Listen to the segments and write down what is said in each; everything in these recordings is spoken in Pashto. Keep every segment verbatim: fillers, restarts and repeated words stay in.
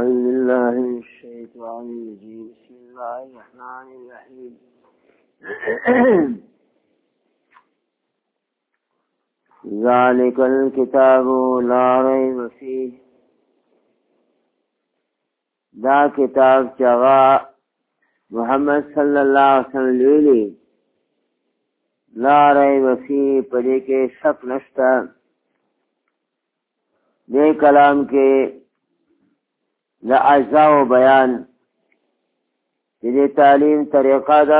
أعوذ بالله من الشيطان الرجيم بسم الله الرحمن الرحيم ذلك الكتاب لا ريب فيه دا کتاب چغا محمد صلی اللہ علیہ وسلم لیلی لا ریب فيه پدې کې شک نشتا دې کلام کې دا اجزاء و بیان دې تعلیم طریقه دا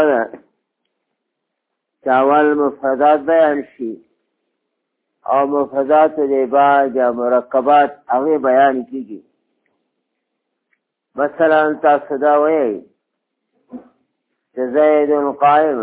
چاول مفردات بیان شي او مفردات دې بعد یا مرکبات هغه بیان کیږي مثلا تاسو دا وایي چې زید قائم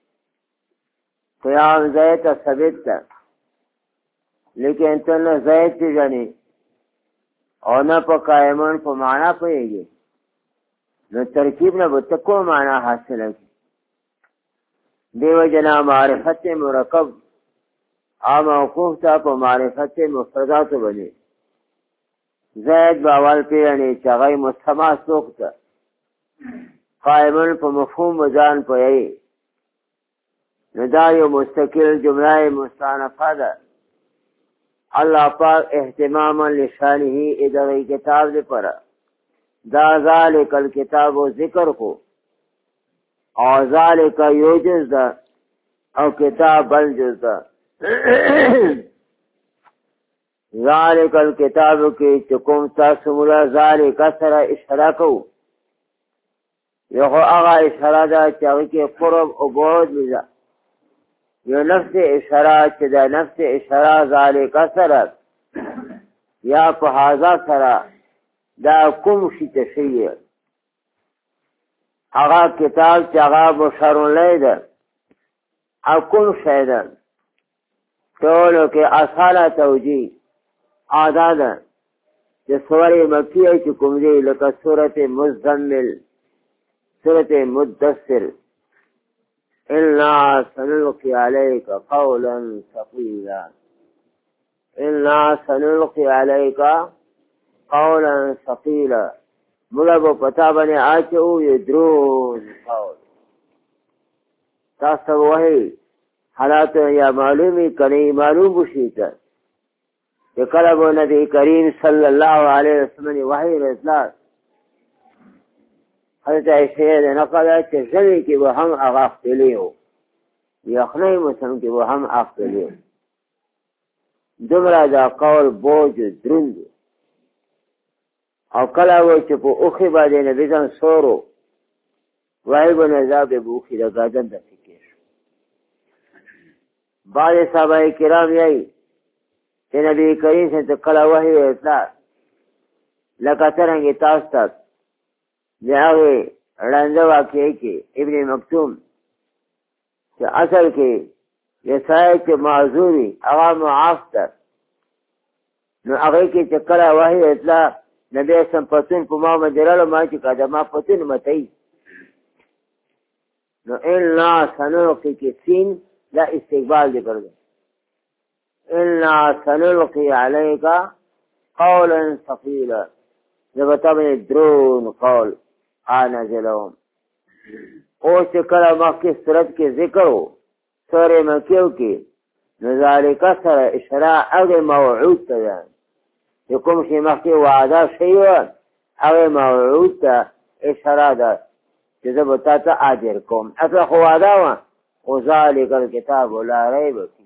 قیام زید ثابت ده لیکن تن زید پیژنې او نه په قائمون په معنا پوهېږي نو ترکیب نه به ته کوم معنا حاصله کړي دیو جنا معرفت مرکب او موقوف ته په معرفت مفرداتو باندې زید باول پیژنې چې هغه مستمع څوک ده قائمون په مفهوم ځان پوهېږي نو دا یو مستقل جمله مستأنفه ده اللہ پاک اہتماما لشانہ ادھر کتاب دے پڑا دا ذالک الکتاب و ذکر کو اور ذالک یو جز دا او کتاب بل جز دا ذالک الکتاب کی چکم تاسمولا ذالک سر اشارہ کو یخو اغا اشارہ دا چاہی کے قرب و بعد لیزا یو نفس اشاره چې دا نفس اشاره ذالک سره یا په هاذا سره دا کوم شي ته شي هغه کتاب چې هغه بشر لید او کوم شی ده ټول کې اصاله توجیه ادا ده چې سورې مکیه چې کوم دی لکه سورته مزمل سورته مدثر إِنَّا سَنُلْقِي عَلَيْكَ قَوْلًا ثَقِيلًا إِنَّا سَنُلْقِي عَلَيْكَ قَوْلًا ثَقِيلًا ملب پتابن آچو یدرون قول تاسو وحی حالات یا معلومی کنی معلوم بشیتا کہ کلب نبی کریم صلی اللہ علیہ وسلم وحی رسلات حضرت عائشہ نے نقل ہے کہ زمین کی وہ ہم آغاز کے لیے ہو یخنی مسلم کی وہ ہم آغاز کے لیے ہو دمرا دا قول بوج درند او کلا وہ چپو اخی بادے نبیزن سورو وحیب و نزاب بوخی دا گادن دا فکر بعد صحابہ کرام یہی کہ نبی کریم سے کلا وحی و اطلاع لکا ترنگی تاس تک جاوے رنده واقعی کے ابن مکتوم کہ اصل کے یہ سائے کے معذوری اغا معاف تر نو اغی کے چکرہ وحی اطلاع نبی اسم پتون پما مجرالو ما چکا دا ما پتون متی نو اِلنا سنلقی کی سین لا استقبال دے کردو اِلنا سنلقی علیکا قولا ثقیلا جبتا میں درون قول آنا جلوم او چکر مخی صورت کے ذکر ہو سور مکیو کی نظالکہ سر اشراء اگر موعود تا جان یکم شی مخی وعدہ شیوان اگر موعود تا اشراء دا جزا بتاتا آجر کم اصلا خوادہ وان او ذالک الکتاب لا ریب فیہ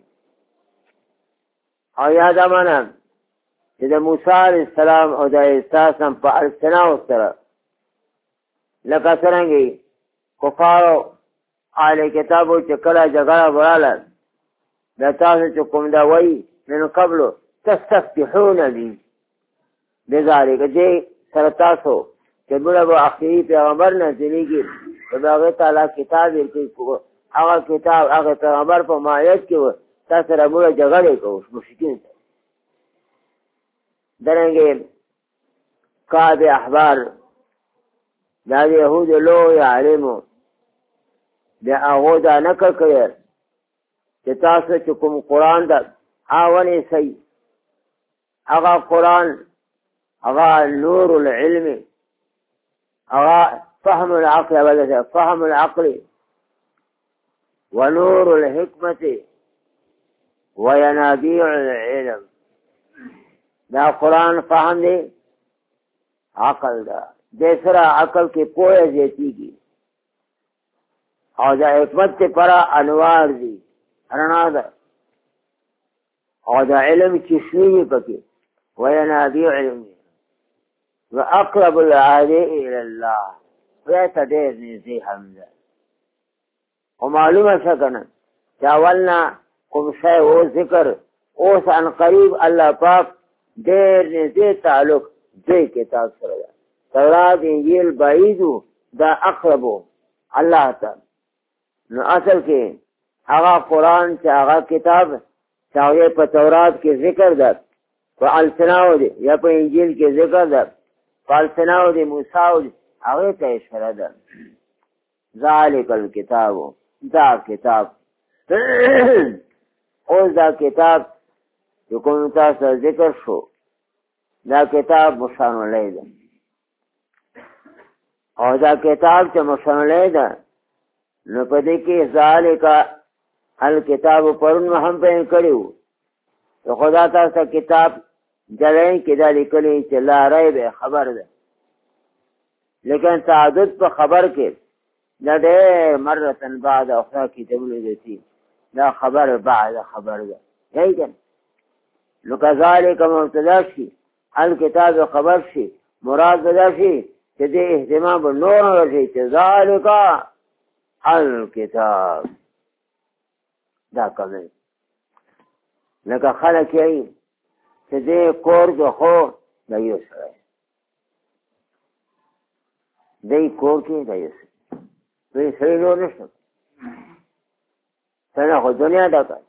او یاد امانا جدا موسیٰ علیہ السلام او دا احساسم پا السناو سر لکه څرنګه کفارو اهل کتابو چې کله جګړه وراله د تاسو چې کوم دا وایي من قبل تستفتحون بي بذلك دې سره تاسو چې موږ به اخري پیغمبر نازلېږي د هغه تعالی کتاب ورکړي هغه کتاب هغه پیغمبر په مایت کې و تاسو سره موږ جګړه کوو مشکین درنګې قاض احبار دا د یهودو لوی عالمو د هغو دا نقل کړی چې تاسو چې کوم قرآن ده هغه ونیسئ هغه قرآن هغه نور العلم، هغه فهم العقل، هغه فهم العقل ونور الحکمت وینابیع العلم. دا قرآن فهم دی عقل دا، دے سرا عقل کی پوئے زیتی کی، اور دا حکمت تے پرا انوار دی رنا دا، اور دا علم چشمی پکی وینابیع علم واقرب العادی الاللہ ویتا دیر نیزی حمدہ. و معلوم شکنا چاولنا کم شای وہ ذکر اوس ان قریب اللہ پاک دیر نیزی تعلق دے کتاب سردا، تورات انجیل بعیدو دا اقربو اللہ تا. نو اصل کے آغا قرآن چا آغا کتاب چاہیے پا تورات کے ذکر دا، پا السناو دے یا پا انجیل کے ذکر دا، پا السناو دے موسیٰ دے آغا تا اشارہ دا. ذالک الکتابو دا کتاب اوز دا کتاب جو کنتا سا ذکر شو، دا کتاب مشان لے دا، اور دا کتاب چا مشان لے دا نو پدے کی ذالکا الکتاب پرن ہم پہ کریو تو خدا تا سا کتاب جلائیں کہ دا لکلی چلا رہے بے خبر دا، لیکن تعدد پہ خبر کے دا دیر مرتن بعد اخرى کی تبلی دیتی دا خبر بعد خبر دا یہی کن نو کذالک مبتدا شی الکتاب خبر شی مراد بدا شی کہ دے اہتمام نور رشی کہ ذالک الکتاب دا کمل لکا خلق یہی کہ دے کور جو خو دا یو سرائے دے کور کی دا یو سرائے تو یہ صحیح نور نشتا سنہ خود دنیا دا کر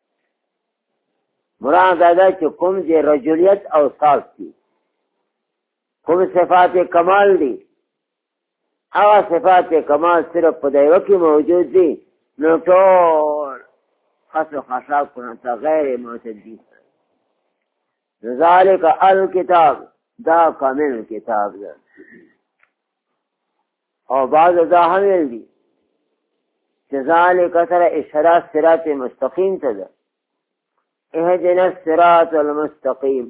مران دادا چو کم جے رجولیت او صاف کی، کم صفات کمال دی، آغا صفات کمال صرف پدائیو کی موجود دی نو طول خس و خشاب کنتا غیر معتدی. ذالک الکتاب دا کامل کتاب دا. اور بعض دا حمل دی ذالک سر اشارات صراط مستقیم تا دا، اہدنا الصراط المستقیم.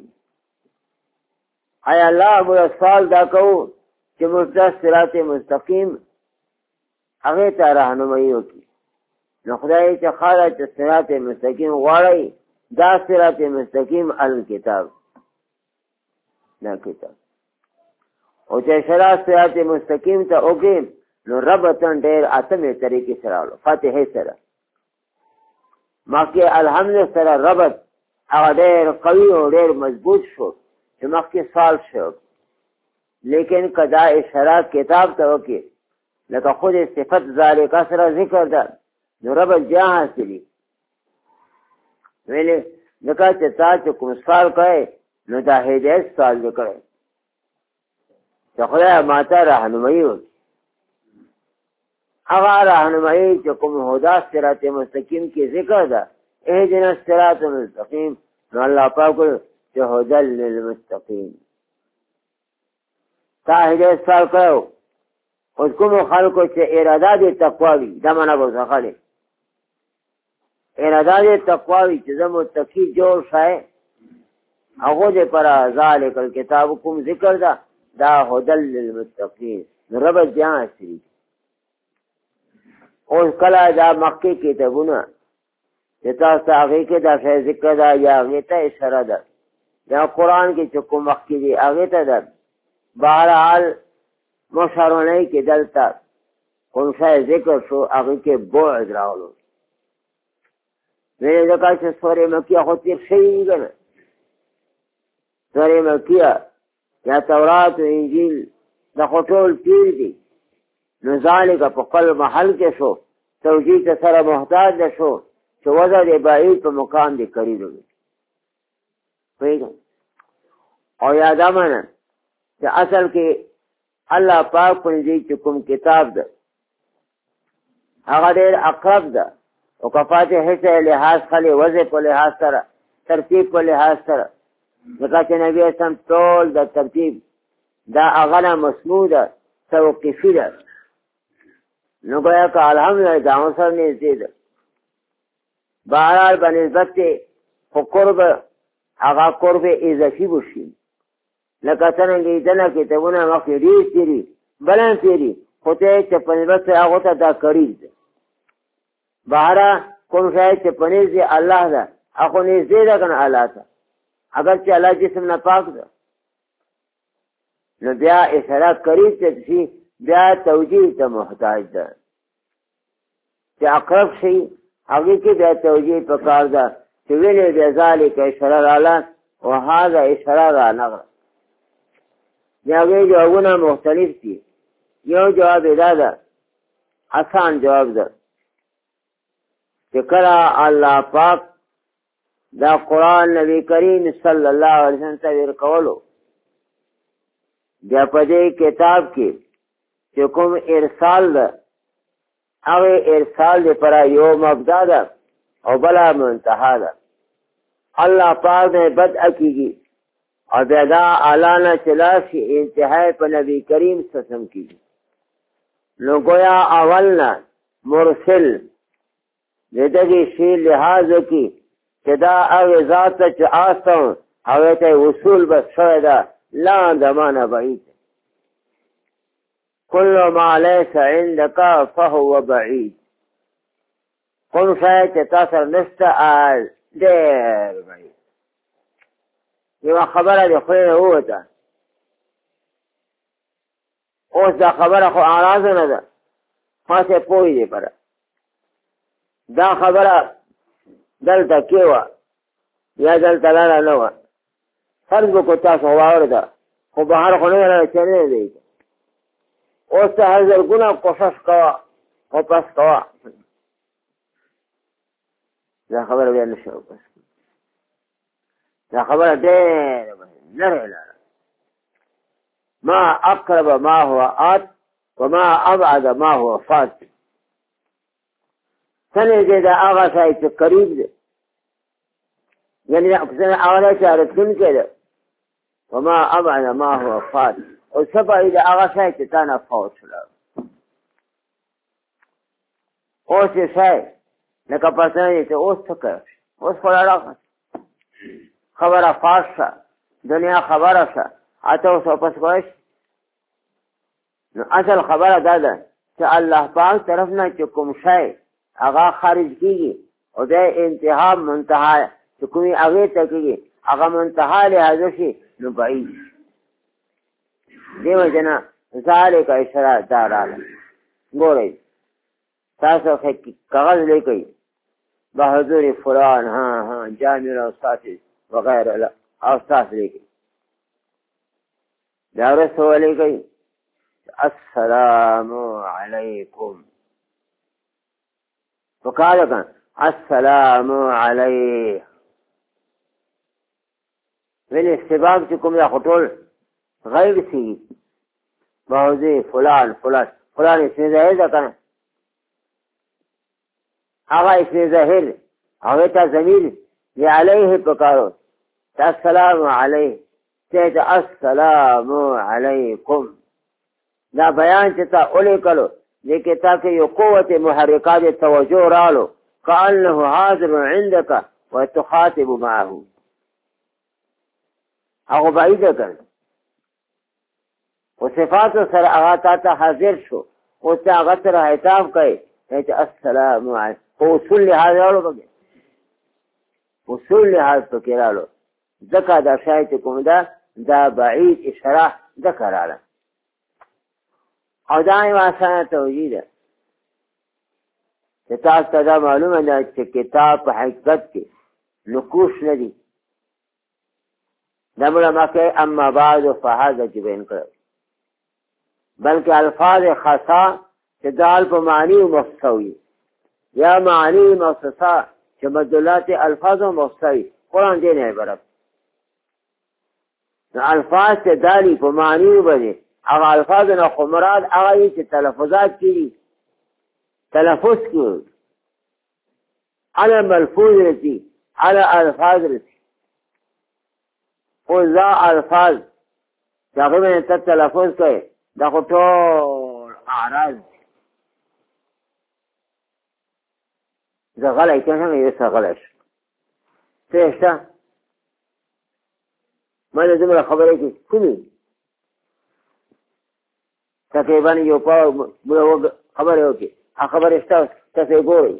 اے اللہ بولا سوال دا کہو کہ مستقیم صراط مستقیم اگے تا رہنمائیوں کی نو خدای چا خالا چا صراط مستقیم غاڑی دا صراط مستقیم الکتاب دا کتاب. او چا شراط صراط مستقیم تا اوکیم نو ربطن دیر اتم طریقی سرالو فاتحی سر مخی الحمد سر ربط اگا دیر قوی و دیر مضبوط شو چا مخی سال شو، لیکن کدا اشارات کتاب تا اوکی لکا خود صفت ذالکا سر ذکر دا نو ربط جہاں حاصلی ویلے لکا چتا چا کم سال کئے نو دا ہدایت سال ذکر چا خدا ماتا رہنمائی ہوگی اغا رہنمائی چا کم ہدا صراط مستقیم کی ذکر دا اہدنا الصراط المستقیم نو اللہ پاکل چا ہدل للمستقیم تا ہدایت سال کرو اس کم خلقو چا ارادہ دی تقواوی دا منا بزخلی ارادہ دی تقواوی چا دا متقی جوڑ شائے اگو دے پرا ذالک الکتاب کم ذکر دا دا ہدل للمستقیم ربط جہاں سری اور کلا دا مکی کی تبونا جتا ساغی کے دا شای ذکر دا یا اغیتا اشارہ دا یا قرآن کی چکو مکی دی اغیتا دا بہرحال مشارونی کی دلتا کن شای ذکر شو اغی کے بعد راولو. میں نے دیکھا کہ سورہ مکیہ خود تیر شئی گنا سورہ مکیہ یا تورات و انجیل دا خطول تیر دی نو ذالک پا قلب محل کے شو توجیح سر محتاج دا شو چو وضع دے بعید پا مقام دے قریب ہوگی پیدا. اور یاد آمانا کہ اصل کے اللہ پاک پنجی چکم کتاب دا اگر دیر اقرب دا و کفات حصہ لحاظ خلی وضع پا لحاظ سر ترتیب پا لحاظ سر ځکه چې نبي اسلام ټول د ترتیب دا هغه نه مسموع ده توقیفي ده نو گویا که الحمدلله دا سره نږدې ده بهرحال به نسبت خو قرب هغه قرب اضافي بشي لکه څرنګه دنه کتابونه مخکې ډېر تېري بل هم تېري خو ته چې په نسبت سره هغو ته دا قریب ده بهره کوم شی چې په نزد الله ده هغه نږدې ده که نه الله ته اگر چې الله جسم نه پاک ده نو بیا اشاره قریب چې شي بیا توجیه ته محتاج ده چې اقرب شي هغې کې بیا توجیه په کار ده چې ولې بیا ذلک اشاره راله و هذا اشاره رانغله د هغې جوابونه مختلف دي یو جواب یې دا ده آسان جواب ده چې کله الله پاک دا قرآن نبی کریم صلی الله علیه وسلم ته ور کولو بیا په دې کتاب کې چې کوم ارسال ده هغې ارسال دپاره یو مبدا ده او بله منتها ده الله پاک نه بدعه کېږي او بیا دا اعلی نه چې لاړ شي انتهای په نبي کریم صلی الله علیه وسلم کېږي نو گویا اول نه مرسل د دغې شي لحاظ وکړي چې دا هغې ذات ته چې آستم هغې ته وصول بس شوی ده لا زمانه بعید کل ما لیس عندک فهو بعید کوم شی چې تا سره نشته ډېر بعید یوه خبره د خولې نه ووته اوس دا خبره خو اعراضه نه ده خاصې پوهې دی پره دا خبره دلته کې وه یا دلته لاړه نه وه فرض وکړو تاسو واورېده خو بهر خو نه ویله چې نه دی اوس ته هر زرګونه کوشش کوه او پس کوه دا خبره بیا نه شو پس دا خبره ډېره لرې لاره ما اقرب ما هو آت وما ابعد ما هو فات څنګه دی دا هغه شی چې قریب دی یعنې هغه چې راتلونکی دی وما ابعد ما هو فات او څه به د هغه شی چې تا نه فوت شولی اوس یې شی لکه پسنه چې اوس څه کوي اوس خو راغله خبره فاش شه دنیا خبره شه اته اوس واپس کوی شي نو اصل خبره دا ده چې الله پاک طرف نه چې کوم شی هغه خارج کېږي او د انتها منتها چې کومې هغې ته کېږي هغه منتها لحاظه شي نو بعید دې وجه نه ذلک اشاره دا راغله ګورئ تاسو کاغذ لیکئ بہادر فلان ہاں ہاں جامع استاذ وغیرہ استاذ لیکئ دا ورسته ولیکئ السلام علیکم وقال كان السلام عليه والاستباب تكم يا خطول غير سيد موزي فلان فلان فلان اسم ظاهر كان هذا اسم ظاهر هذا تزميل عليه بكارو السلام عليه تيت السلام عليكم دا بیان چې تا اولی کلو دې کې تا کې یو قوت محرکات توجه رالو کأنه حاضر عندك وتخاطب معه هغه بعیده کړ او صفات سره هغه تا ته حاضر شو او ته هغه سره خطاب کوي چې السلام علیکم اصول لحاظ رالو بګي اصول لحاظ پکې رالو ځکه دا شاید کوم دا دا بعید اشاره ذکر رااله او دا یو آسانه توجیه ده چې تاسو ته دا معلومه ده چې کتاب په حقیقت کې نقوش نه دي دا موږ مکه اما بعد فهذا چې بیان کړو بلکې الفاظ خاصه چې دال په معنی او مستوي یا معنی مخصوصه چې مدلات الفاظ او مستوي قرآن دې نه عبارت نو الفاظ چې دالی په معنی وبدي هغه الفاظ نه خو مراد هغه چې تلفظات کړي تلفظ کړي على ملفوظ رسی على الفاظ رسی او ذا الفاظ چې هغې باندې ته تلفظ کوې دا خو ټول اعراض دي. زه غلی کېږم یو څه غلی شم څه شته ما د دومره خبرې کې کومې تقریبا یو پاو خبرې وکړي هغه خبرې شته تاسې یې ګورئ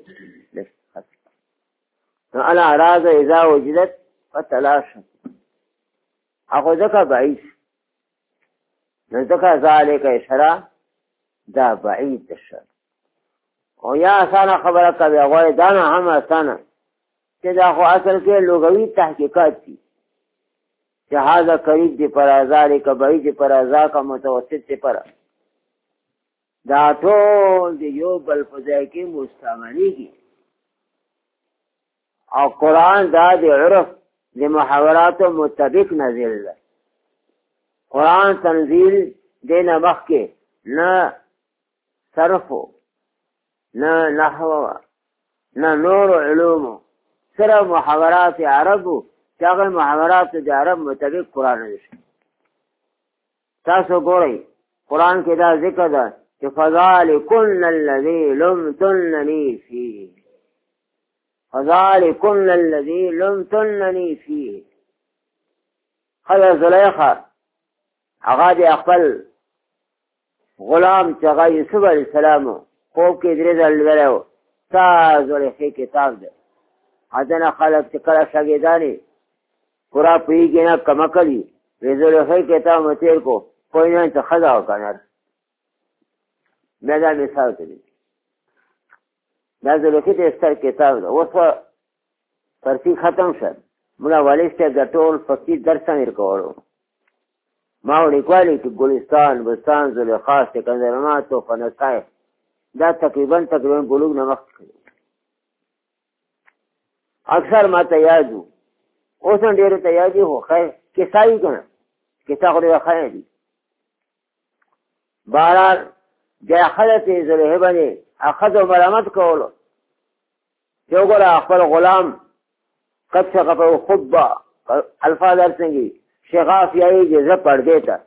نو الاعراض اذا وجدت فتلاشى هغه ځکه بعید نو ځکه ذلک اشاره دا بعید ده شر او یا اسانه خبره کوي غواړي دا نه هم اسانه چې دا خو اصل کې لغوي تحقیقات دي چې هذا قریب دی پر ذلک بعید دی پر ذاک متوسط دی پر دا ټول دی یو بل په ځای کې مستعملېږي او قرآن دا دی عرف دی محاوراتو مطابق نازل ده. قرآن تنزیل دینا مخ کې نه صرفو نه نحو نه نور علومو صرف محاورات عربو چې هغه محاورات د عرب مطابق قرآن نشي. تاسو ګورئ قرآن کې دا ذکر ده چې فذلکن الذی لمتننی فیه فذلکن الذی لمتننی فیه. خدا زلیخا هغه د خپل غلام چې هغه یوسف علیه السلام خوب کې درې ځل ویلی و ستا زلیخې کتاب ده ادنه خلک چې کله شاګردان پورا پوهېږي نه کمه کړي وی زلیخې کتاب مو تېر کو کوی نه ته ښځه وه که نر بیا دا مثال کوي دا زلیخې ته ستر کتاب ده. اوس فرسي ختم شد ملا والد صاحب د ټول فقیر درس امیر کولو ما ولیکوالی چې ګلستان بستان زلیخا سکندرآباد توفه نسای دا تقریبا تقریبا بلوغ نه مخکې کړي اکثر ما ته یاد وو اوس هم ډېرو ته یاد دي خو خیر کیسه وي که نه کیسه خو ډېره ښه دي. بهرحال بیا ښځه چې زلیخې باندې ښځو ملامت کولو چې وګوره خپل غلام قد شغفه خطبه الفاظ ارسنګي شغاف یایي چې زه پردې ته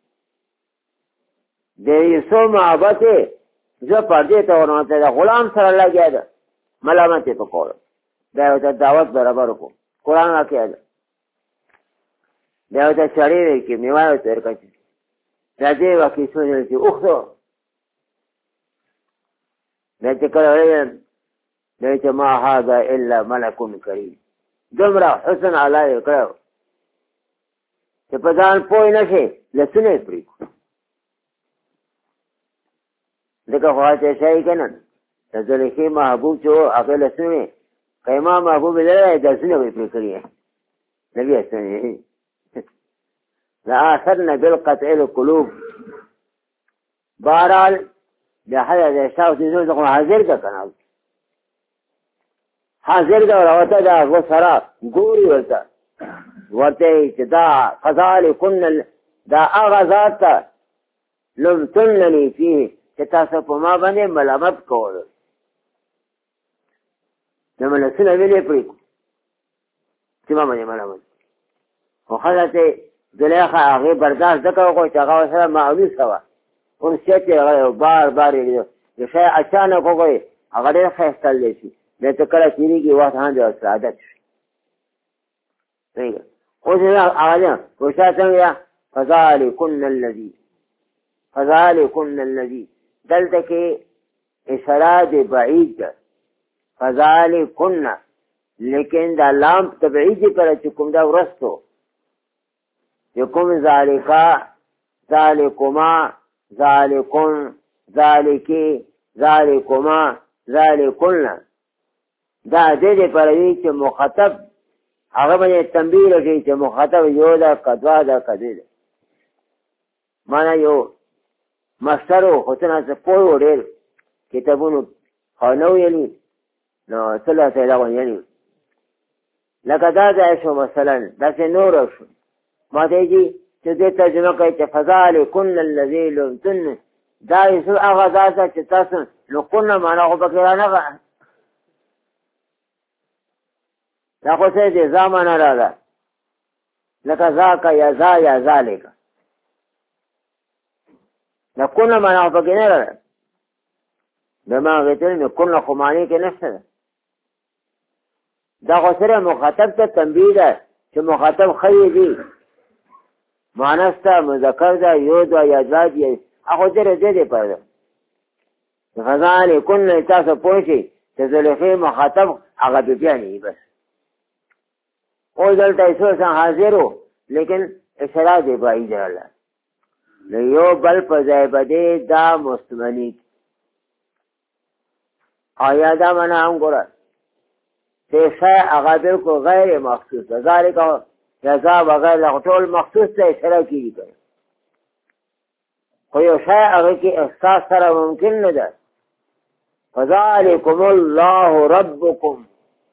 د یوسف محبت یې زه پردې ته ورنوته د غلام سره لګیا ده ملامت یې په کولو بیا یې ورته دعوت برابر کړو قرآن واقعه ده بیا ورته چړې وکړي میوه یې ورته ورکړه چې بیا دې واقعي سوچل چې اوښتو بیا چې کله ویل بیا چې ما هذا الا ملک کریم دومره حسن الله یې کړی چې په ځان پوه نه شي لسونه یې پرېږدو ځکه خو هڅه شی که نه د زلیخې محبوب چې و هغې لسونه که ما محبوب یې لرلی درسونه به یې پرې کړي نه بیا څه لآثرن بالقطع القلوب. بهرحال بیا ښځه د شاو څیزونو څخه حاضر که که نه حاضر که ورته د هغو سره ګوري ورته ورته چې دا فذلکن دا هغه ذات ته لمتننی فیه چې تاسو په ما باندې ملامت کولو د ملسونه ویلې پرېږدو چې ما باندې ملامت خو ښځه ته زلیخا هغې برداشت ځکه وکړو چې هغه ورسره مألوسه وه انسیت یې هغه بار بار یې لیدو یو شی اچانک وکړئ هغه ډېر ښایسته دی شي بیا ته کله تېرېږي وخت هم د ورسره عادت شي صحیح اوس هغه وشا څنګه فذلکن الذي فذلکن الذي دلته کې اشاره د بعید ده فذلکن لیکن دا لام تبعید پر چې کوم دا ورستو چې کوم ذالکا ذالکما ذالکن ذالکی ذالکما ذالکن دا دې دې پر وی چې مخاطب هغه باندې تنبیه لري چې مخاطب یو دا کدوا دا کدی ده معنا یو مسترو خصنا څه پوه وړل کتابونو خانو یلی نو صلی الله علیه وسلم لکه دا ځای شو مثلا داسې نور شو ما ته یې چې دې ترجمه کوي چې فذلکن الذی لمتن دا یې هغه ذات چې تاسو نو کونه معنا خو پکې رانه دا خو څه دې زمانه راغله لکه ذاک یا ذا یا ذالک دا کونه معنا پکې نه راځي دما غتل نو کونه خو معنی کې نشته دا خو سره مخاطب ته تنبیه ده چې مخاطب خی دی مؤنث ته مذکر ده یو ده یا ذا دی هغه سره دې دی پاره غزال کله تاسو پوښي چې زلیخې مخاطب هغه بیانې بس او دلته ایسو حاضرو لیکن اشاره دی بای جلاله نو یو بل په ځای باندې دا مستمنی آیا دا معنا هم ګوره چې شی هغه بالکل غیر مخصوص ده ذالک جزا وغیر ټول مخصوص ته اشاره کیږي خو یو شی هغه کې احساس سره ممکن نه ده فذلکم الله ربکم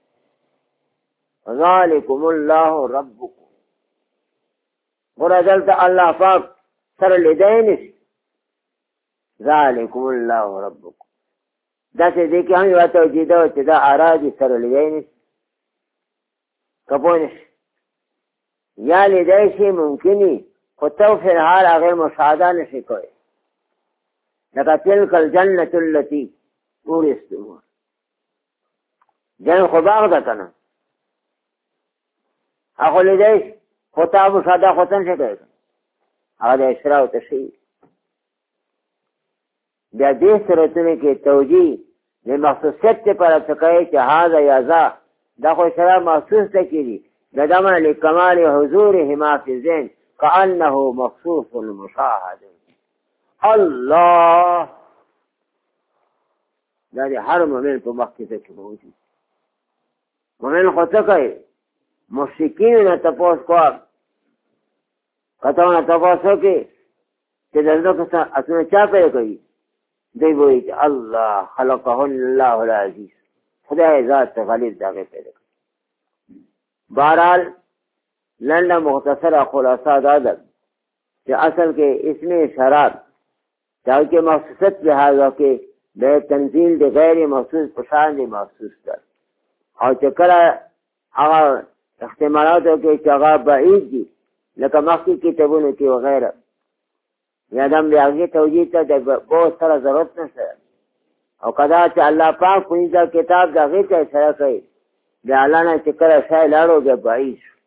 فذلکم الله ربکم ګوره دلته الله پاک سره لیدای نشي ذلکم الله ربکم دا چې دې کې هم یو توجیه ده چې دا ارادي سره لیدای نشي کپونش یا لیدای شي ممکنی خو تو فی الحال هغه مشاهده نشي کوي لکه تلک الجنة التي اورثتموها جن خو باغ ده کنه هغه لیدای خو تا مشاهده خو څنګه کوي هغه د اشراء او تشریع بیا دې صورتونو کې توجیه د مخصوصیت لپاره څه کوي چې هذا یا ذا دا خو اشراء محسوس ته کېږي د دمه لکمال حضورهما فی الذهن کأنه مخصوص المشاهد الله دا د هر مؤمن په مخ کې څه موجود مؤمن خو څه کوي مشرکین نه تپوس کوه کتاونه تپوسو کې چې دلته څه اسنه چا پیدا کوي دی وایي چې الله خلقه الله العزیز خدای ذات غالب دغه پیدا کوي بہرحال لنډه مختصره خلاصه دا ده چې اصل کې اسم شراب دا کې مخصوصیت لحاظه کې د تنزیل د غیر مخصوص په شان دی مخصوص ده او چې کله هغه احتمالاتو کې چې هغه بعید دي لکه مخکې کتابونو کې وغیره یا دم د هغې توجیه ته د بہت سره ضرورت نشته او کدا چې الله پاک په دې کتاب د هغې ته اشاره کوي د الله نه چې کله شی لاړو بیا بعید شو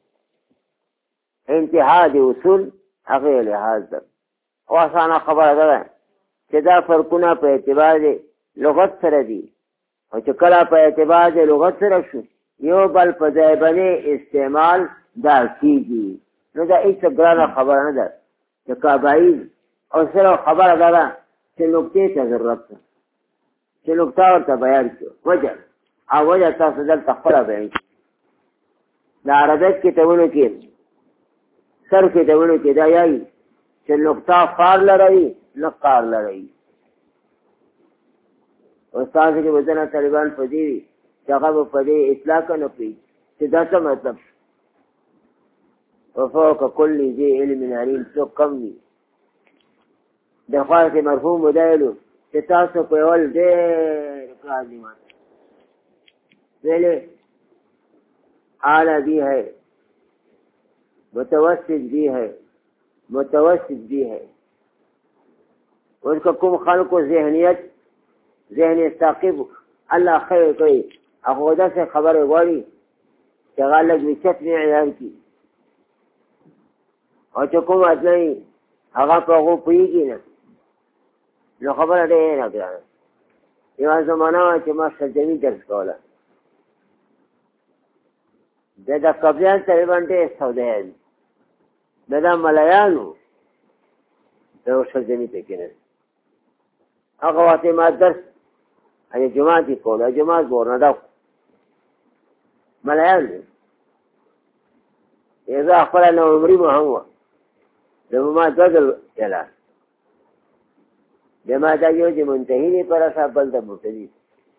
انتها د اصول هغې لحاظ ده او اسانه خبره ده چې دا فرقونه په اعتبار د لغت سره دي او چې کله په اعتبار د لغت سره شو یو بل په ځای باندې استعمال دا کېږي نو دا هېڅ ګرانه خبره نه ده چې کابعید او صرف خبره دا ده چې نکتې ته ضرورت ده چې نکته ورته بیان کړو وجه او وجه تاسو دلته خپله بیان کړو د عربیت کتابونو کې سر کتابونو کې دا یایي چې نکته فار لروي نه قار لروي استاد کې وزنه طالبان په دې وي چې هغه په دې اطلاق نه کوي چې دا څه مطلب وفوق كل ذي علم عليم څوک کم وي د خاص مرحوم ودایلو چې تاسو په ول ډېر کار دي ماته ویلې اعلی بھی ہے متوسط بھی ہے متوسط بھی ہے اس کا کم خلق و ذہنیت ذہنی ثاقب اللہ خیر کوئی اخودا سے خبر غوری کہ غالب وچت میں عیار کی اور چکم اتنی هغه په هغو پوهېږي نه نو خبره ډېره ګرانه یوه زمانه وه چې ما سرجمي درس کوله د د قبلیان تقریبا ډېر سودایان دي د دا ملیانو د سرجمي پکې نه هغه وخت ما درس هغې جومات یې کوله جومات ګورنډه ملیان دي زه خپله نوعمري مو هم وه د ما دغل اعلان د ما دا یو د منتهي دی پر اساس بل د مبتدي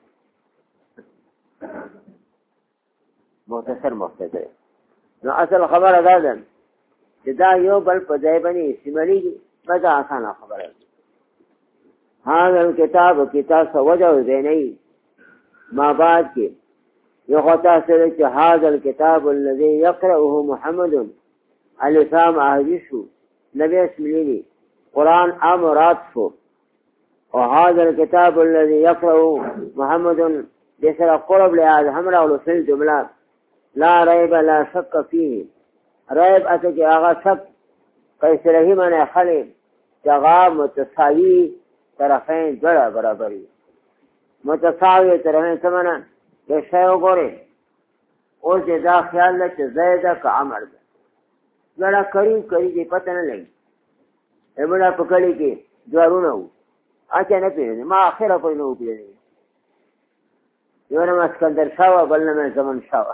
مختصر مختصر نو اصل خبره دا ده چې دا یو بل په ځای باندې استعمالېږي دا اسانه خبره ده هذا الكتاب کتاب سوجه زینی ما بعد کې یو خطا سره چې هذا الكتاب الذي يقرأه محمد الفام عهدی شو نبی اسملی قرآن امرات شو وهذا الكتاب الذي يقرأ محمد بسر قرب لهذا حمله ولسل جملات لا ريب لا شك فيه ريب أتك آغا شك قيسره من خلق جغا متساوي طرفين جڑا برابری متساوي طرفين سمنا يشيو قري اوز دا خیال لچ زیدہ کا عمر دا بڑا قریب قریب دی پتہ نہ لگی اے بڑا پکڑی کے دوارونه وو اچھا نه پیژنې ما اخره پرې نه وپېژنې یو نوم اسکندر شاه بل نوم زمن شاه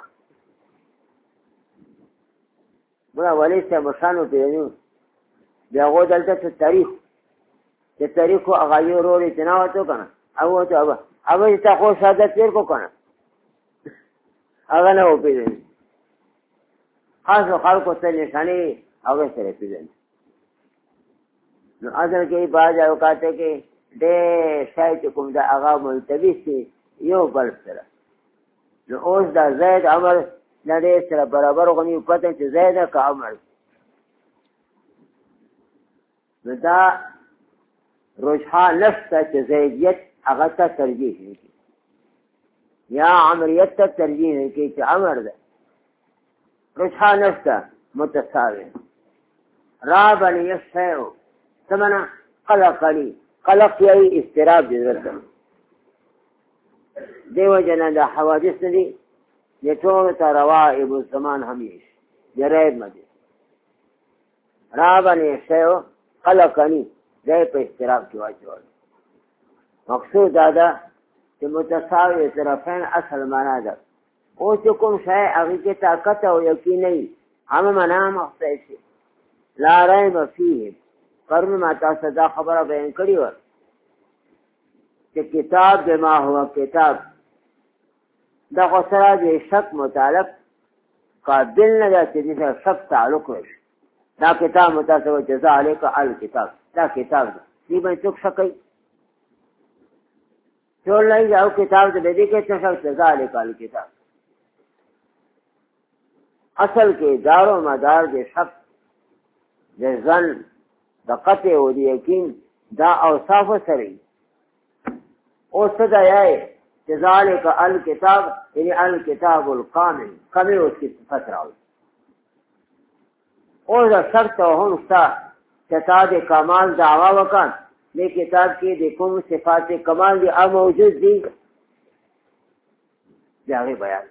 بڑا ولی صاحب مشان وپېژنو بیا هغو دلته څه تاریخ چې تاریخ خو هغه یو رول یې تناوت وکړه هغه ته هغه هغه ته خو شهادت تېر کو کنه هغه نه وپېژنې خاصو خلکو ته نښانې هغه سره پېژني نو اصل کې بعض اوقات کې ډېر شی چې کوم د هغه ملتبس دی یو بل سره نو اوس دا زید عمر نه ډېر سره برابر غني پته چې زیده که عمر نو دا رجحان نشته چې زیدیت هغه ته ترجیح نه کړي یا عمریت ته ترجیح نه کړي چې عمر ده رجحان نشته متساوي رابني الشیء سمنا قلقني قلق یعنی استراب دی درته دیو جنا دا حوادث ندي یہ ټول ته روائب الزمان همیش جرائب مدي رابني الشیء قلقني دی په استراب کې واچول مقصود دا ده چې متساوي طرفین اصل معنا ده او چې کوم شی هغه کې طاقت او یقین نه هم معنا مختص لا ریب فيه قرن ما تاسو دا خبره بیان کړی و چې کتاب بما هو کتاب دا غسره د شک متعلق قابل نه ده چې دې شک تعلق وشي دا کتاب متاسو جزاء علیک الکتاب دا کتاب دی باندې څوک شک کوي ټول نه یو کتاب دې کې څه شک جزاء علیک الکتاب اصل کې دار و مدار د شک د ظن د قطع او د یقین دا اوصاف سره او صدا یې چې ذالک الکتاب یعنی الکتاب الکامل کامل اوس کی صفت راوي او دا شرط هم ستا چې تا د کمال دعوا وکړ دې کتاب کې د کوم صفات کمال دي او موجود دي دا غي بیان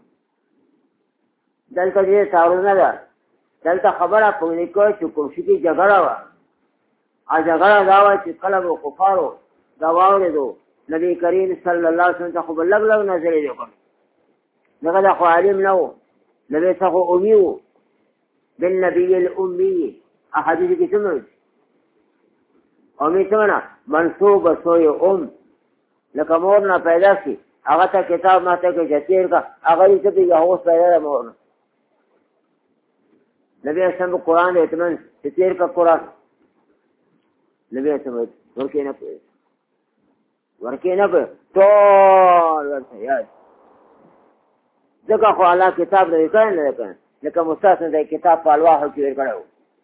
دلته دې تعارض نه ده دلته خبره کوي چې کوم شي کې جګړه وه ا جګړه دا وه چې کله به کفارو دا واورېدو نبی کریم صلی الله علیه وسلم ته خو به لږ لږ نظرې دی وکړ دغه دا خو عالم نه و نبی څه خو امي و بالنبي الامي احادیث کې څه امي څه معنا منسوب سوی ام لکه مور نه پیدا شي هغه ته کتاب ماته کې جتیر کا هغه یې څه کې هوس پیدا مور نبی اسلام قرآن دې اتمن جتیر کا قرآن نبی اسلام ورکه نه پوي ورکه نه پوي ټول ورته یاد ځکه خو الله کتاب دې کړی نه کړی لکه مستثنا دې کتاب په الواح کې ورکړو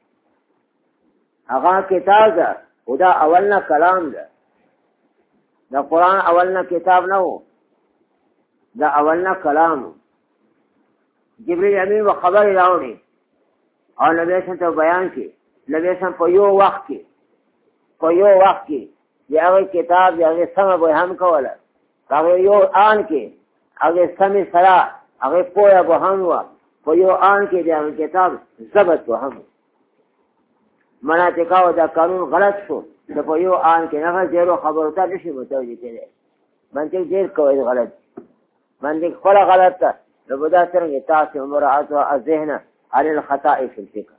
هغه کتاب ده او دا اولنا کلام ده دا قرآن اولنا کتاب نه و دا اولنا کلام جبریل امین و خبر راوړي او نبی اسلام ته بیان کې نبی اسلام په یو وخت کې په یو وخت کې دی هغه کتاب دی هغه سم به هم کوله هغه یو آن کې هغه سمې سره هغه پوهه به هم وه په یو آن کې دی هغه کتاب ضبط به هم مناطقه او دا قانون غلط شو د په یو آن کې نه ډېرو خبرو ته نشي متوجه کېدی منطق ډېر کوي غلط منطق خپله غلط ده نو به دا څرنګه تاسې مراعات الذهن عن الخطأ في الفکر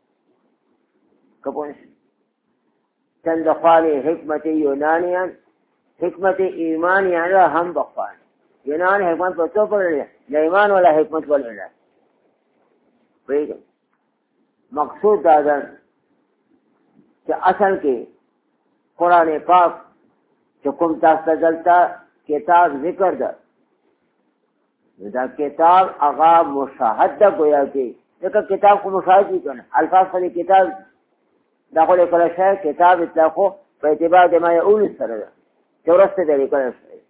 که پوه نشئ چند خوانی حکمت یونانیان حکمت ایمانیان را هم بخوان یونان حکمت پر تو پر لے ایمان والا حکمت پر لے وہی مقصود دادن کہ اصل کے قرآن پاک چکم تاستا دلتا کتاب ذکر دا دا کتاب اغا مشاہد دا گویا کہ ځکه کتاب خو مشاهد وي که نه الفاظ خو کتاب دا خو لیکلی شوی کتاب اطلاق خو په اعتبار د ما یعول سره ده چې وروسته دی لیکلی شوی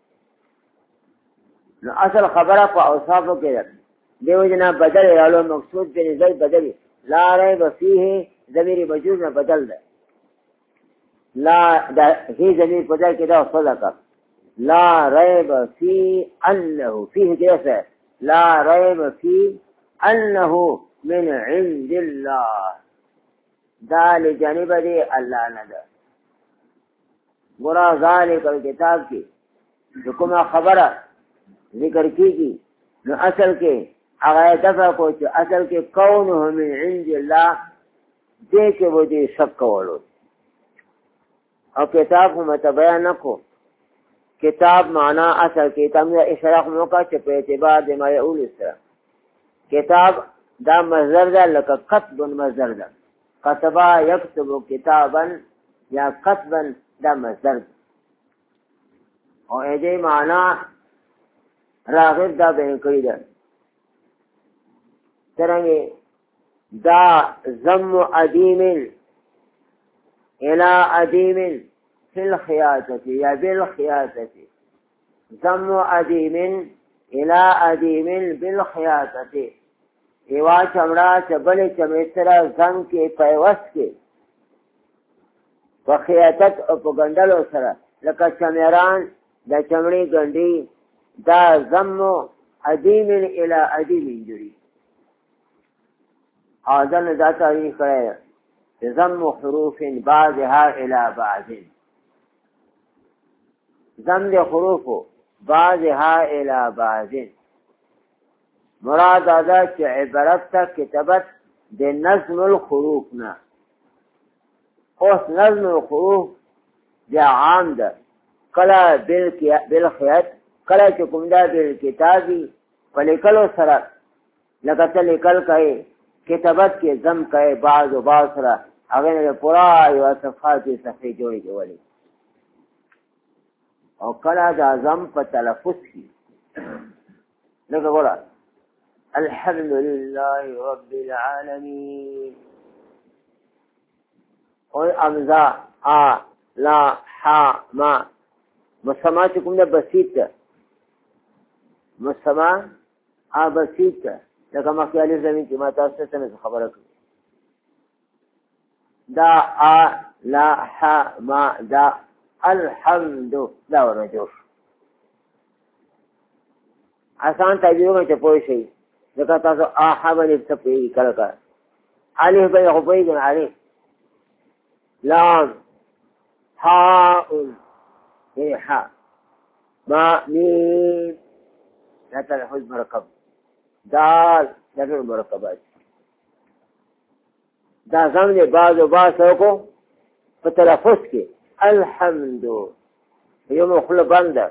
نو اصل خبره په اوصافو کې ده دې وجې نه بدل رالو مقصود بن زید بدل لا ریب فیه ضمیر مجرور نه بدل ده لا دا هی ضمیر په ځای کې دا صدقه لا ریب فی انه فیه کیسه لا ریب فی انه من عند الله دا لجانب دی الله نه ده ګوره ذالک الکتاب کې چې کومه خبره ذکر کیږي نو اصل کې هغه دفع کو چې اصل کې کونه من عند الله دې کې و دې شک کولو او کتاب کو متبیان نکو کتاب معنا اصل کې تم اشراق موقع چې په اعتبار د ما یعول سره کتاب دا مصدر ده لکه کتب مصدر ده کتبا یکتب کتابا یا کتبا دا مصدر او دې معنا راغب دا بیان کړی ده څرنګه دا ضم ادیم الى ادیم فی الخیاطه یا بالخیاطه ضم ادیم الى ادیم بالخیاطه ایوا چمڑا چبل چمیترا زم کې پیوست کې په خیاطت او په ګندلو سره لکه چمیران د چمړي ګنډي دا ضم ادیم الى ادیم جوړي اذن دا تعریف کړی ضم حروف بعضها الى بعض ضم د حروف بعضها الى بعض مراد ادا چې عبارت تا کتابت د نظم الحروف نه اوس نظم الحروف بیا عام ده کله بالخیاط کله چې کوم دا بالکتابي په لیکلو سره لکه ته لیکل کوي کتابت کې ضم کوي بعض و بعض سره هغې نه پورا یوه صفحه کې صفحې جوړې کولې او کله دا ضم په تلفظ کې لکه ګوره الحمد لله رب العالمين اور امزا آ لا حا ما مسما چې کوم ده بسیط ده مسما آ بسیط ده لکه مخکې الف زمین کې ما تاسو ته خبره کړې دا آ لا حا ما دا الحمد دا ورجوش آسان تجربه چې پوه شئ ځکه تاسو آحا باندې څه پوهېږي کله کله الف باندې خو پوهېږي نه الف لام حاء یعنې حا ما میم دا تلفظ مرکب دال دا ټول مرکبات دا ضم دی بعض و بعض سره کو په تلفظ کې الحمد یو مخله بنده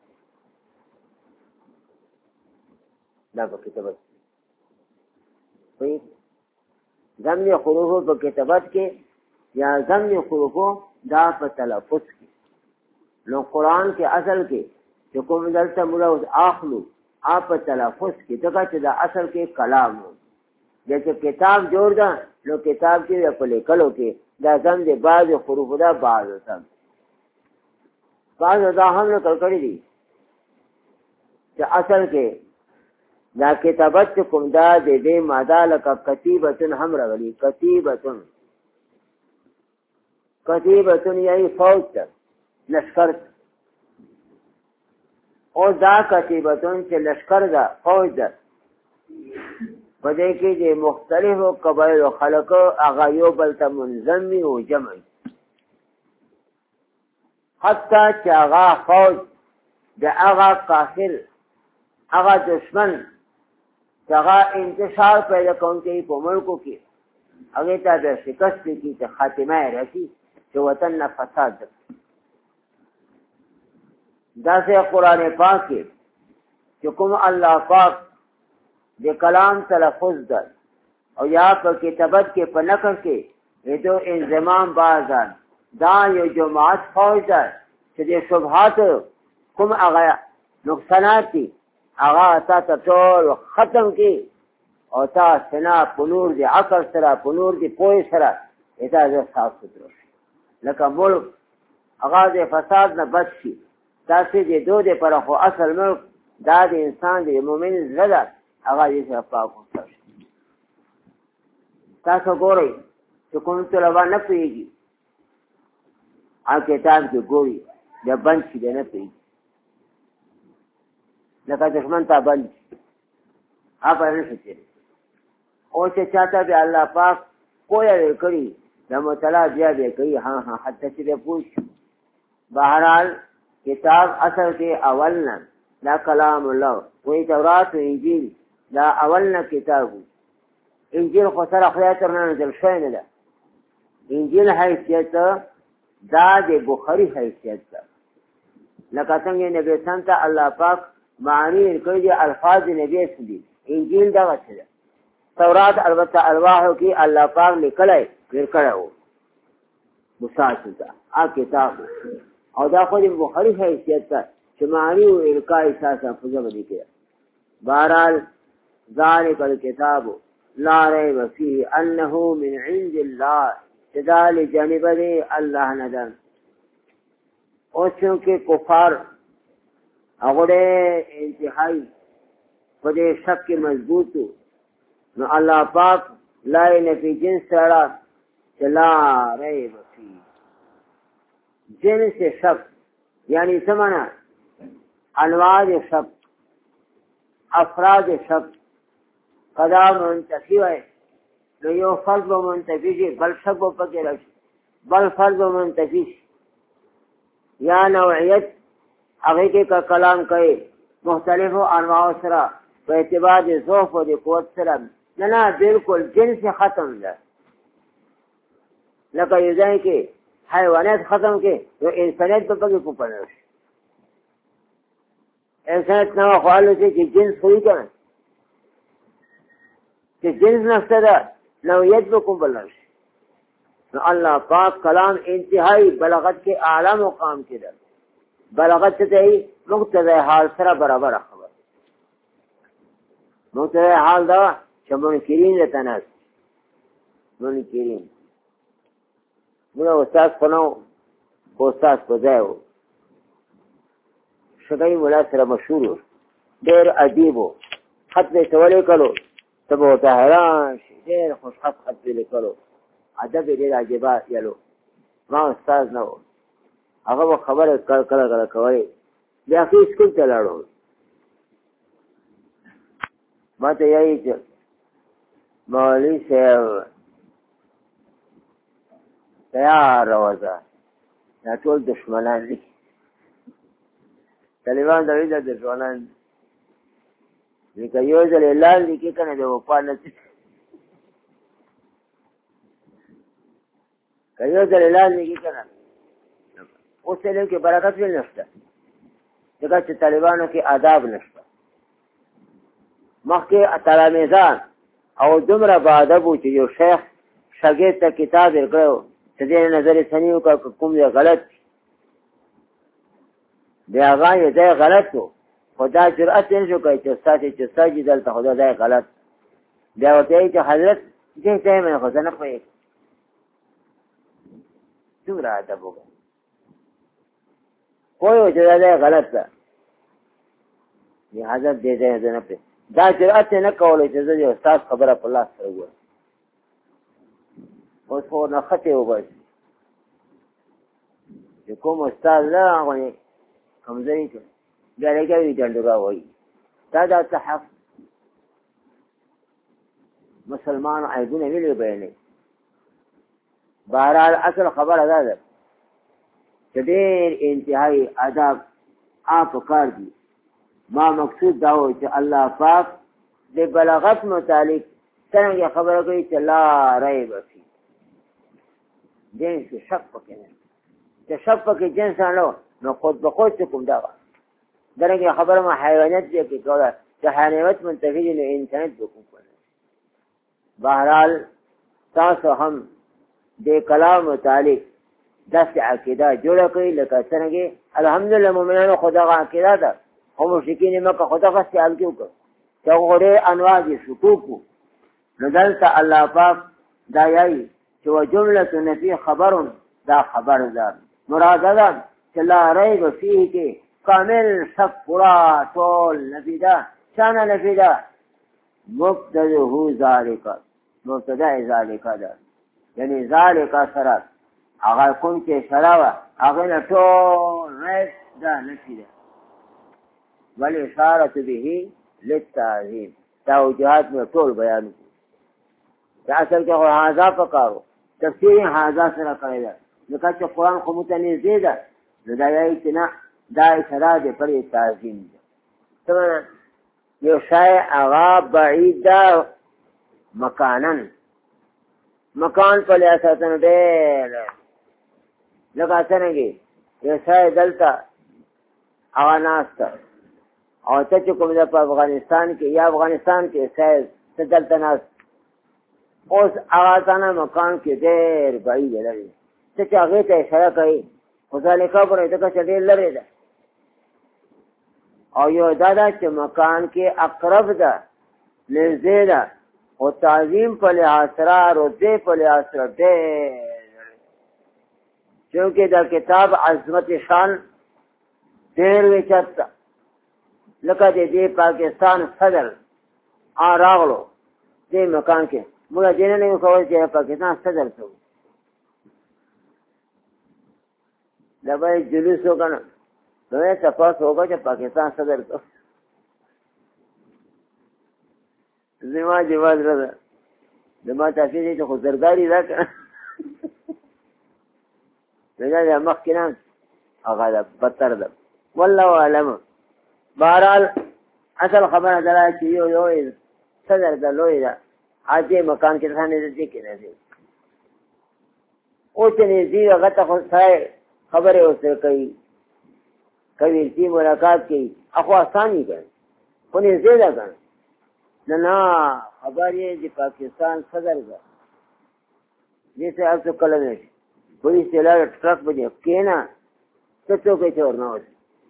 دا په کتابت ضمن حروف په کتابت کې یا ضمن حروف دا په تلفظ کې نو قرآن کې اصل کې چې کوم دلته موږ اخلو آپ تلفظ کی تو کہ دا اصل کے کلام ہو جیسے کتاب جوڑ دا نو کتاب کی په لیکلو کې دا ضم د بعض حروف دا بعض سم بعض دا هم نقل کړی دي چې اصل کې دا کتابت کوم دا د دې ماده لکه کتیبتن هم راغلي کتیبتن کتیبتن یعنی فوج لشکر او دا کتیبتون چې لشکر ده فوج ده په دې کې د مختلفو قبایلو خلکو هغه یو بل ته منظم وي او جمع وي حتی چې هغه فوج د هغه کافر هغه دشمن چې هغه انتشار پیدا کوونکی په ملکو کې هغې ته د شکست کې چې خاتمه یې راشي چې وطن نه فساد ده دا سے قرآن پاک کے کہ کم اللہ پاک دے کلام تلفظ در اور یا پر کتابت کے پنکر کے یہ تو انضمام بازان دا یہ جماعت فوج در کہ دے شبہات کم اغا نقصانات تھی اغا تا تطول ختم کی او تا سنا په نور د عقل سره په نور د پوهې سره دا زه صاف سوتره شي لکه ملک هغه د فساد نه بچ شي داسې د دو دپاره خو اصل ملک دا د انسان د مؤمن زړه ده هغه دې سره پاک وساتل شي. تاسو ګورئ چې کوم طلبه نه پوهېږي هغه کتاب کې ګوري بیا بند شي بیا نه پوهېږي لکه دښمن ته بند شي هغه به نه شي تېری او چې چاته بیا الله پاک پوهه ورکړي د مطالعه بیا بیا کوي ها ها حتی چې بیا پوه شي. بهرحال کتاب اصل کې اول نه دا کلام الله وی تورات و انجیل دا اول نه کتاب انجیل خو سره خدای تر نه نزل شوی نه ده. انجیل حیثیت دا د بخاري حیثیت ده لکه څنګه نبی اسلام ته الله پاک معنی ورکړي دي الفاظ نبی اسلام دي انجیل دغه څه ده. تورات البته الواحو کې الله پاک لیکلی ورکړی و موسی ته هغه کتاب او دا خو د بخاري حیثیت ده چې معنی و القاء اساسا په ژبه دې کې. بهرحال ذلک الکتاب لا ریب فیه انه من عند الله چې دا له جانب دی الله نه ده. او چونکې کفار هغه ډېر انتهایي په دې شک کې مضبوط و نو الله پاک لا نفي جنس سره چې لا ریب فیه جنس شک یعنی سمانا انواع شک افراد شک قدا منتفی وی نو یو فرض به منتفی شي بل شک به پکې راشي بل فرض به منتفی شي یا نوعیت هغې کې که کلام کوي مختلفو انواعو سره په اعتبار د ضعف او د قوت سره نه نه بالکل جنس ختم ده. لکه یو ځای کې حیوانات ختم کې نو انسانیت به پکې کوپن راشي انسانیت نه خو هلو چې جنس خو یې که نه چې جنس نشته ده نوعیت به کوم بل راشي. نو الله پاک کلام انتهایی بلغت کې اعلی مقام کې ده. بلغت څه ته مقتضی حال سره برابر خبر مقتضی حال دا چې منکرین له تناس منکرین موږ استاد خو نه خو استاد په ځای و شګی مولا سره مشهور و ډېر ادیب و خط به یې ته ولیکلو ته به ورته حیران شي ډېر خوشخط خط به یې لیکلو ادب یې ډېر عجیبه یلو ما استاد نه و هغه به خبره کله کله کولی بیا خو سکول ته لاړو ما ته یایي چې مولوي صاحب تیار روزه دا ټول دشمنان دي طالبان د ویده دشمنان دي که یو ځل یې لال لیکي که نه د وفا نه که یو ځل یې لال لیکي که نه اوس علم کې برکت ولې نشته ځکه چې طالبانو کې آداب نشته. مخکې تلاميذان او دومره باادب و چې یو شیخ شاګرد ته کتاب ورکړی و چې دې نظر یې سني وکړه کوم ځای غلط د هغه یې ځای غلط و خو دا جرأت یې نه شو کولی چې استاد یې چې استاد یې دلته خو دا ځای غلط بیا ورته وایي چې حضرت دې ځای مې خو زه نه پوهېږم څومره ادب وکړه پوه و چې دا ځای غلط ده حضرت دې ځای زه نه پوهېږم دا جرأت یې نه کولی چې زه د استاد خبره په لاس سره وګورم اوس خو نښتې وباسي چې کوم استاد نه هغه کمزوري کړي بیا لږه وي ډنډوره وایي دا دا څه حق مسلمان عیبونه ویلې بیانوي. بهرحال اصل خبره دا ده چې ډېر انتهایي ادب آ په کار دي. ما مقصود دا و چې الله پاک د بلاغت متعلق څنګه خبره کوي چې لا ریب فی جنس شک پکې نه چې شک پکې جنس نه نو خود به خود کوم دا درنګه خبره ما حیوانات دې کې کوله چې حیوانات منتفی دي نو انسانیت به کوم کوي. بهرحال تاسو هم د کلام متعلق داسې عقیده جوړه کړئ لکه څنګه الحمدلله مؤمنانو خو دغه عقیده ده خو مشرکین مکه خو دغسې حال کې وکړه چې هغه ډېر انواع دي شکوک نو دلته الله پاک دا یایي چې وجملة نفي خبر دا خبر ده مراد ده چې لا ریب فيه کې کامل سب پورا ټول نفي ده شانه نفي ده مبتدأ ذالک مبتدأ ذالک ده یعنی ذالک سره هغه کوم چې سره وه هغې نه ټول ریب دا نفي ده والاشارة به للتعظیم دا وجهات مې ټول بیان کړو دا اصل کې خو هذا پکارو تفسیر هذا سره کړی ده ځکه چې قرآن خو موږ ته نږدې ده نو دا وایي چې نه دا اشاره د پرې تعظیم ده یو شی هغه بعید ده مکانن مکان په لحاظ سره ډېر لکه څرنګه یو شی دلته هغه ناسته او ته چې کوم ده په افغانستان کې یا افغانستان کې شاید ته دلته ناست اوس هغه ځانه مکان کې ډېر بعید لري ته چې هغې ته اشاره کوي خو ذالکه پرې ځکه چې ډېر لرې ده او یو دا ده چې مکان کې اقرب ده نږدې ده او تعظیم په لحاظ سره رتبې په لحاظ سره ډېر چونکې دا کتاب عظمت شان ډېر وچت ده لکه د دې پاکستان صدر آ راغلو دې مکان کې موږ دې نه یو کولی چې پاکستان صدر څه دا به جلوس وکړه نو یې تپاس وکړه چې پاکستان صدر څه زما جواز رده زما تاسې دې خو زرداري ده که نه دا مخکې نه هغه ده بدتر ده والله اعلم بهرحال اصل خبره ده چې یو یو صدر ده لوی ده هغه مکان کې ځان نږدې کې راځي او چې نږدې هغه ته خو خبرې ورسره کوي کوي چې ملاقات کوي خو اساني کوي خو نږدې ده که نه نه خبر یې د پاکستان صدر ده دې ته هر څوک کله نه شي پولیس یې لاړه ټرک به دې کېنه ته څوک یې چې ورنوځي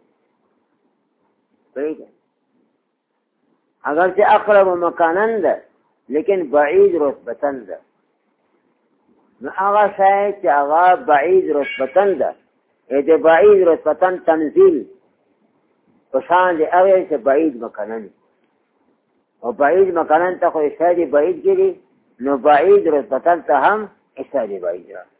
اگر چې اقرب مکانن ده لیکن بعید رتبتن ده نو هغه شی چې هغه بعید رتبتن ده د بعید رتبتن تنزیل په شان د هغې چې بعید مکانن او بعید مکانن ته خو اشاره بعید کړي نو بعید رتبتن ته هم اشاره بعید را